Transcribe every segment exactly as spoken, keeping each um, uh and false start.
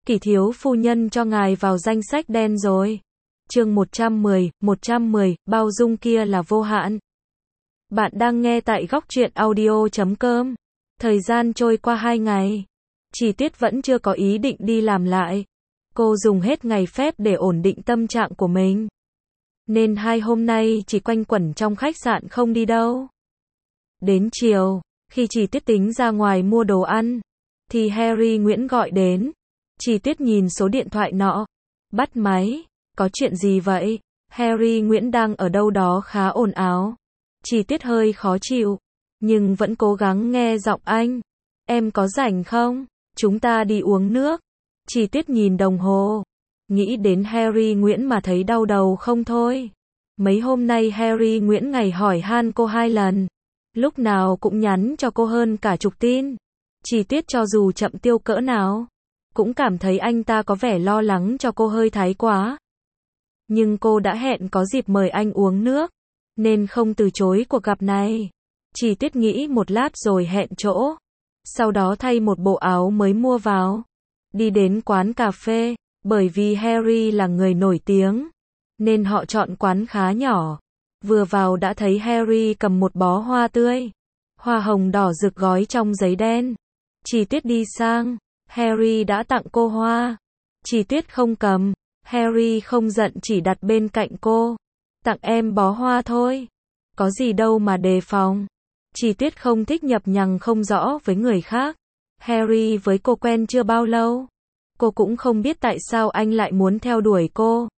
Kỷ thiếu phu nhân cho ngài vào danh sách đen rồi. Chương một trăm mười, một trăm mười, bao dung kia là vô hạn. Bạn đang nghe tại góc truyện audio chấm com. Thời gian trôi qua hai ngày. Chỉ Tuyết vẫn chưa có ý định đi làm lại. Cô dùng hết ngày phép để ổn định tâm trạng của mình. Nên hai hôm nay chỉ quanh quẩn trong khách sạn không đi đâu. Đến chiều, khi Chỉ Tuyết tính ra ngoài mua đồ ăn, thì Harry Nguyễn gọi đến. Chỉ Tuyết nhìn số điện thoại nọ, bắt máy. Có chuyện gì vậy? Harry Nguyễn đang ở đâu đó khá ồn ào. Chỉ Tuyết hơi khó chịu, nhưng vẫn cố gắng nghe giọng anh. Em có rảnh không? Chúng ta đi uống nước. Chỉ Tuyết nhìn đồng hồ, nghĩ đến Harry Nguyễn mà thấy đau đầu không thôi. Mấy hôm nay Harry Nguyễn ngày hỏi han cô hai lần, lúc nào cũng nhắn cho cô hơn cả chục tin. Chỉ Tuyết cho dù chậm tiêu cỡ nào, cũng cảm thấy anh ta có vẻ lo lắng cho cô hơi thái quá. Nhưng cô đã hẹn có dịp mời anh uống nước, nên không từ chối cuộc gặp này. Chỉ Tuyết nghĩ một lát rồi hẹn chỗ. Sau đó thay một bộ áo mới mua vào. Đi đến quán cà phê, bởi vì Harry là người nổi tiếng, nên họ chọn quán khá nhỏ. Vừa vào đã thấy Harry cầm một bó hoa tươi, hoa hồng đỏ rực gói trong giấy đen. Chỉ Tuyết đi sang, Harry đã tặng cô hoa. Chỉ Tuyết không cầm, Harry không giận chỉ đặt bên cạnh cô. Tặng em bó hoa thôi, có gì đâu mà đề phòng. Chỉ Tuyết không thích nhập nhằng không rõ với người khác. Harry với cô quen chưa bao lâu, cô cũng không biết tại sao anh lại muốn theo đuổi cô.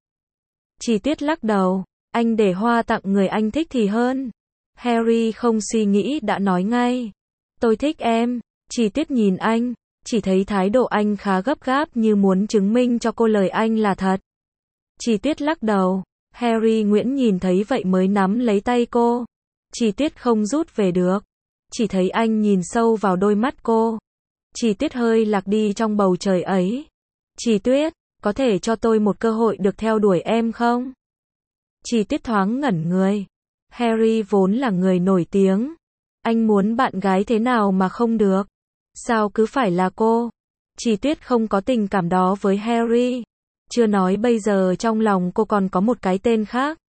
Chỉ Tuyết lắc đầu, anh để hoa tặng người anh thích thì hơn. Harry không suy nghĩ đã nói ngay, tôi thích em. Chỉ Tuyết nhìn anh, chỉ thấy thái độ anh khá gấp gáp như muốn chứng minh cho cô lời anh là thật. Chỉ Tuyết lắc đầu, Harry Nguyễn nhìn thấy vậy mới nắm lấy tay cô. Chỉ Tuyết không rút về được, chỉ thấy anh nhìn sâu vào đôi mắt cô. Chỉ Tuyết hơi lạc đi trong bầu trời ấy. Chỉ Tuyết, có thể cho tôi một cơ hội được theo đuổi em không? Chỉ Tuyết thoáng ngẩn người. Harry vốn là người nổi tiếng, anh muốn bạn gái thế nào mà không được? Sao cứ phải là cô? Chỉ Tuyết không có tình cảm đó với Harry. Chưa nói bây giờ trong lòng cô còn có một cái tên khác.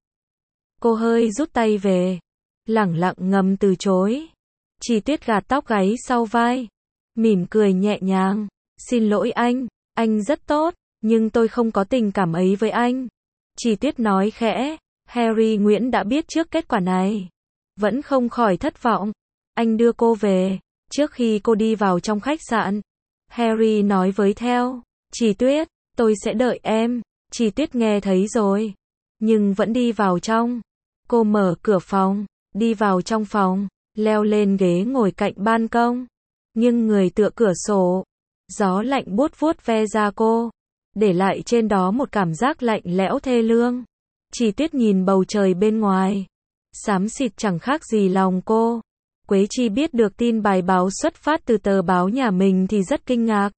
Cô hơi rút tay về, lẳng lặng ngầm từ chối. Chỉ Tuyết gạt tóc gáy sau vai, mỉm cười nhẹ nhàng. Xin lỗi anh, anh rất tốt, nhưng tôi không có tình cảm ấy với anh. Chỉ Tuyết nói khẽ. Harry Nguyễn đã biết trước kết quả này, vẫn không khỏi thất vọng. Anh đưa cô về. Trước khi cô đi vào trong khách sạn, Harry nói với theo, Chỉ Tuyết, tôi sẽ đợi em. Chỉ Tuyết nghe thấy rồi, nhưng vẫn đi vào trong. Cô mở cửa phòng, đi vào trong phòng, leo lên ghế ngồi cạnh ban công, nhưng người tựa cửa sổ. Gió lạnh buốt vuốt ve da cô, để lại trên đó một cảm giác lạnh lẽo thê lương. Chỉ Tuyết nhìn bầu trời bên ngoài, xám xịt chẳng khác gì lòng cô. Quế Chi biết được tin bài báo xuất phát từ tờ báo nhà mình thì rất kinh ngạc.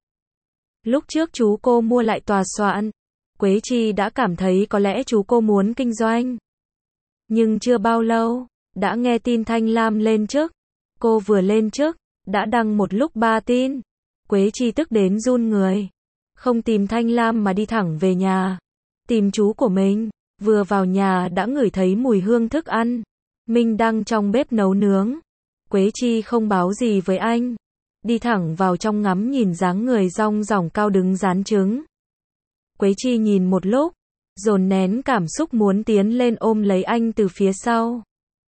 Lúc trước chú cô mua lại tòa soạn, Quế Chi đã cảm thấy có lẽ chú cô muốn kinh doanh. Nhưng chưa bao lâu, đã nghe tin Thanh Lam lên chức. Cô vừa lên chức, đã đăng một lúc ba tin. Quế Chi tức đến run người. Không tìm Thanh Lam mà đi thẳng về nhà, tìm chú của mình. Vừa vào nhà đã ngửi thấy mùi hương thức ăn. Minh đang trong bếp nấu nướng. Quế Chi không báo gì với anh, đi thẳng vào trong ngắm nhìn dáng người rong ròng cao đứng rán trứng. Quế Chi nhìn một lúc, dồn nén cảm xúc muốn tiến lên ôm lấy anh từ phía sau.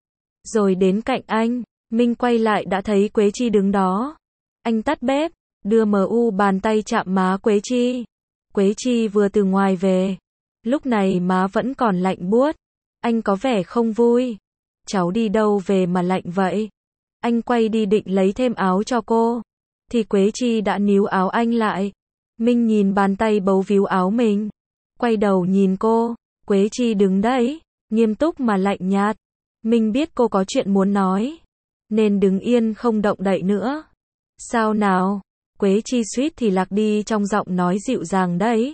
Rồi đến cạnh anh, Minh quay lại đã thấy Quế Chi đứng đó. Anh tắt bếp, đưa mờ u bàn tay chạm má Quế Chi. Quế Chi vừa từ ngoài về, lúc này má vẫn còn lạnh buốt. Anh có vẻ không vui. Cháu đi đâu về mà lạnh vậy? Anh quay đi định lấy thêm áo cho cô, thì Quế Chi đã níu áo anh lại. Minh nhìn bàn tay bấu víu áo mình, quay đầu nhìn cô. Quế Chi đứng đấy, nghiêm túc mà lạnh nhạt. Minh biết cô có chuyện muốn nói, nên đứng yên không động đậy nữa. Sao nào? Quế Chi suýt thì lạc đi trong giọng nói dịu dàng đấy.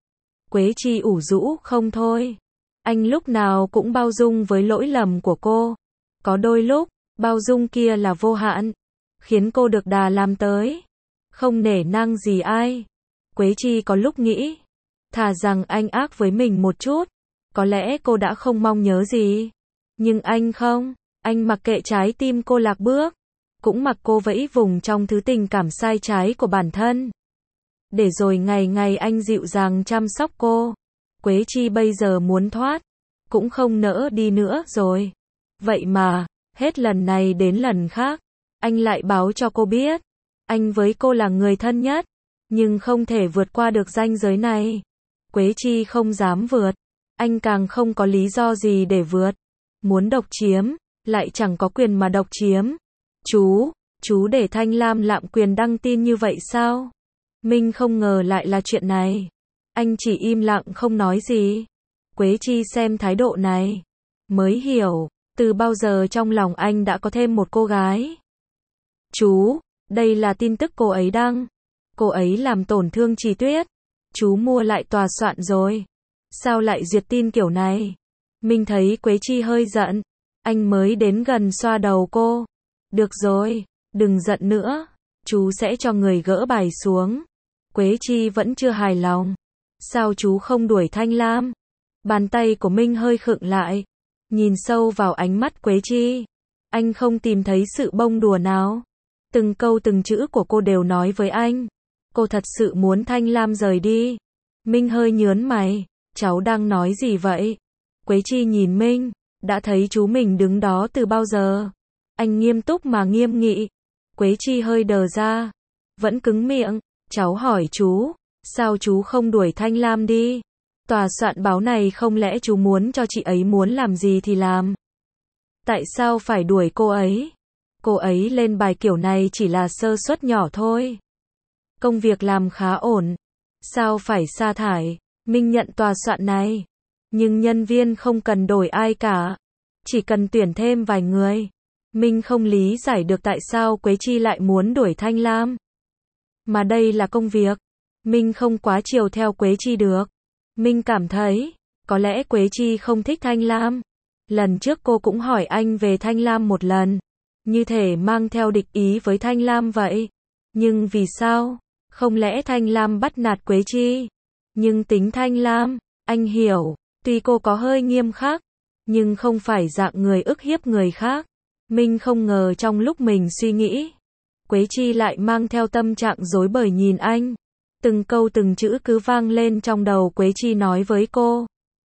Quế Chi ủ rũ không thôi. Anh lúc nào cũng bao dung với lỗi lầm của cô. Có đôi lúc, bao dung kia là vô hạn, khiến cô được đà làm tới, không nể nang gì ai. Quế Chi có lúc nghĩ, thà rằng anh ác với mình một chút, có lẽ cô đã không mong nhớ gì. Nhưng anh không, anh mặc kệ trái tim cô lạc bước, cũng mặc cô vẫy vùng trong thứ tình cảm sai trái của bản thân. Để rồi ngày ngày anh dịu dàng chăm sóc cô. Quế Chi bây giờ muốn thoát, cũng không nỡ đi nữa rồi. Vậy mà, hết lần này đến lần khác, anh lại báo cho cô biết, anh với cô là người thân nhất, nhưng không thể vượt qua được ranh giới này. Quế Chi không dám vượt, anh càng không có lý do gì để vượt. Muốn độc chiếm, lại chẳng có quyền mà độc chiếm. Chú, chú để Thanh Lam lạm quyền đăng tin như vậy sao? Minh không ngờ lại là chuyện này. Anh chỉ im lặng không nói gì. Quế Chi xem thái độ này, mới hiểu, từ bao giờ trong lòng anh đã có thêm một cô gái. Chú, đây là tin tức cô ấy đăng. Cô ấy làm tổn thương Trì Tuyết. Chú mua lại tòa soạn rồi. Sao lại duyệt tin kiểu này? Minh thấy Quế Chi hơi giận. Anh mới đến gần xoa đầu cô. Được rồi, đừng giận nữa. Chú sẽ cho người gỡ bài xuống. Quế Chi vẫn chưa hài lòng. Sao chú không đuổi Thanh Lam? Bàn tay của Minh hơi khựng lại. Nhìn sâu vào ánh mắt Quế Chi. Anh không tìm thấy sự bông đùa nào. Từng câu từng chữ của cô đều nói với anh. Cô thật sự muốn Thanh Lam rời đi. Minh hơi nhớn mày. Cháu đang nói gì vậy? Quế Chi nhìn Minh. Đã thấy chú mình đứng đó từ bao giờ? Anh nghiêm túc mà nghiêm nghị. Quế Chi hơi đờ ra. Vẫn cứng miệng. Cháu hỏi chú. Sao chú không đuổi Thanh Lam đi? Tòa soạn báo này không lẽ chú muốn cho chị ấy muốn làm gì thì làm? Tại sao phải đuổi cô ấy? Cô ấy lên bài kiểu này chỉ là sơ suất nhỏ thôi. Công việc làm khá ổn. Sao phải sa thải? Minh nhận tòa soạn này. Nhưng nhân viên không cần đổi ai cả. Chỉ cần tuyển thêm vài người. Minh không lý giải được tại sao Quế Chi lại muốn đuổi Thanh Lam. Mà đây là công việc. Minh không quá chiều theo Quế Chi được. Minh cảm thấy, có lẽ Quế Chi không thích Thanh Lam. Lần trước cô cũng hỏi anh về Thanh Lam một lần. Như thể mang theo địch ý với Thanh Lam vậy. Nhưng vì sao? Không lẽ Thanh Lam bắt nạt Quế Chi? Nhưng tính Thanh Lam, anh hiểu, tuy cô có hơi nghiêm khắc, nhưng không phải dạng người ức hiếp người khác. Minh không ngờ trong lúc mình suy nghĩ, Quế Chi lại mang theo tâm trạng rối bời nhìn anh. Từng câu từng chữ cứ vang lên trong đầu Quế Chi nói với cô.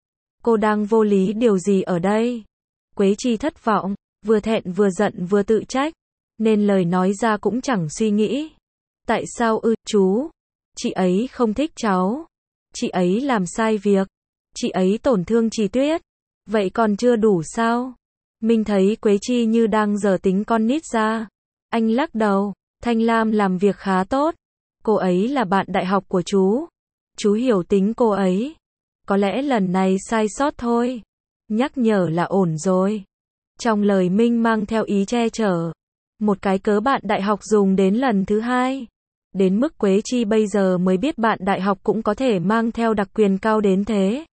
Cô đang vô lý điều gì ở đây? Quế Chi thất vọng, vừa thẹn vừa giận vừa tự trách, nên lời nói ra cũng chẳng suy nghĩ. Tại sao ư, chú? Chị ấy không thích cháu. Chị ấy làm sai việc. Chị ấy tổn thương Trì Tuyết. Vậy còn chưa đủ sao? Minh thấy Quế Chi như đang giở tính con nít ra. Anh lắc đầu, Thanh Lam làm việc khá tốt. Cô ấy là bạn đại học của chú. Chú hiểu tính cô ấy. Có lẽ lần này sai sót thôi. Nhắc nhở là ổn rồi. Trong lời Minh mang theo ý che chở. Một cái cớ bạn đại học dùng đến lần thứ hai. Đến mức Quế Chi bây giờ mới biết bạn đại học cũng có thể mang theo đặc quyền cao đến thế.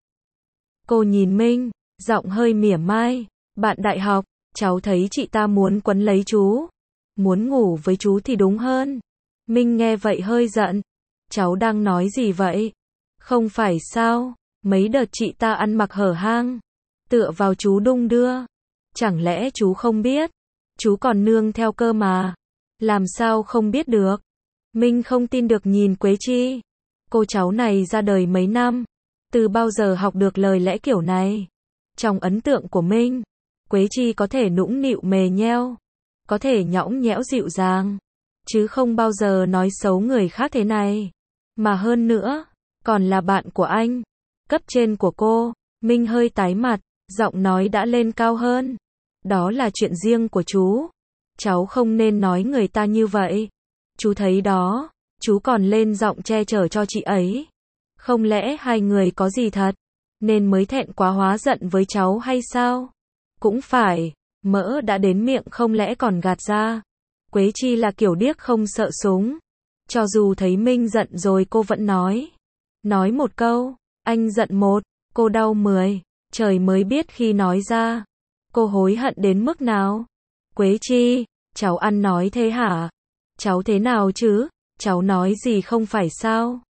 Cô nhìn Minh, giọng hơi mỉa mai. Bạn đại học, cháu thấy chị ta muốn quấn lấy chú. Muốn ngủ với chú thì đúng hơn. Minh nghe vậy hơi giận. Cháu đang nói gì vậy? Không phải sao? Mấy đợt chị ta ăn mặc hở hang. Tựa vào chú đung đưa. Chẳng lẽ chú không biết? Chú còn nương theo cơ mà. Làm sao không biết được? Minh không tin được nhìn Quế Chi. Cô cháu này ra đời mấy năm. Từ bao giờ học được lời lẽ kiểu này? Trong ấn tượng của Minh, Quế Chi có thể nũng nịu mề nheo. Có thể nhõng nhẽo dịu dàng. Chứ không bao giờ nói xấu người khác thế này. Mà hơn nữa, còn là bạn của anh. Cấp trên của cô. Minh hơi tái mặt, giọng nói đã lên cao hơn. Đó là chuyện riêng của chú. Cháu không nên nói người ta như vậy. Chú thấy đó, chú còn lên giọng che chở cho chị ấy. Không lẽ hai người có gì thật, nên mới thẹn quá hóa giận với cháu hay sao? Cũng phải, mỡ đã đến miệng không lẽ còn gạt ra. Quế Chi là kiểu điếc không sợ súng. Cho dù thấy Minh giận rồi cô vẫn nói. Nói một câu, anh giận một, cô đau mười. Trời mới biết khi nói ra. Cô hối hận đến mức nào? Quế Chi, cháu ăn nói thế hả? Cháu thế nào chứ? Cháu nói gì không phải sao?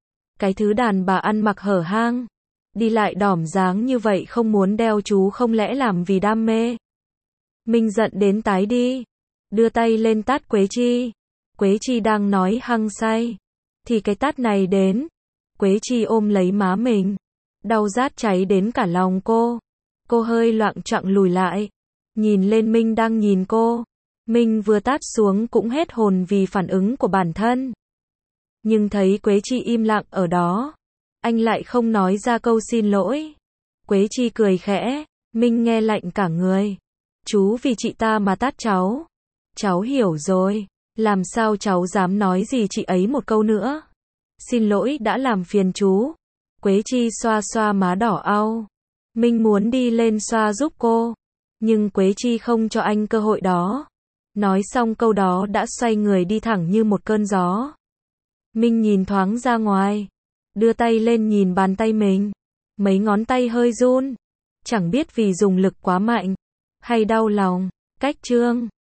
Cái thứ đàn bà ăn mặc hở hang, đi lại đỏm dáng như vậy không muốn đeo chú không lẽ làm vì đam mê. Minh giận đến tái đi, đưa tay lên tát Quế Chi. Quế Chi đang nói hăng say, thì cái tát này đến. Quế Chi ôm lấy má mình, đau rát cháy đến cả lòng cô. Cô hơi loạng choạng lùi lại, nhìn lên Minh đang nhìn cô. Minh vừa tát xuống cũng hết hồn vì phản ứng của bản thân. Nhưng thấy Quế Chi im lặng ở đó, anh lại không nói ra câu xin lỗi. Quế Chi cười khẽ, Minh nghe lạnh cả người. Chú vì chị ta mà tát cháu. Cháu hiểu rồi, làm sao cháu dám nói gì chị ấy một câu nữa. Xin lỗi đã làm phiền chú. Quế Chi xoa xoa má đỏ au. Minh muốn đi lên xoa giúp cô, nhưng Quế Chi không cho anh cơ hội đó. Nói xong câu đó đã xoay người đi thẳng như một cơn gió. Minh nhìn thoáng ra ngoài, đưa tay lên nhìn bàn tay mình. Mấy ngón tay hơi run, chẳng biết vì dùng lực quá mạnh hay đau lòng. Cách chương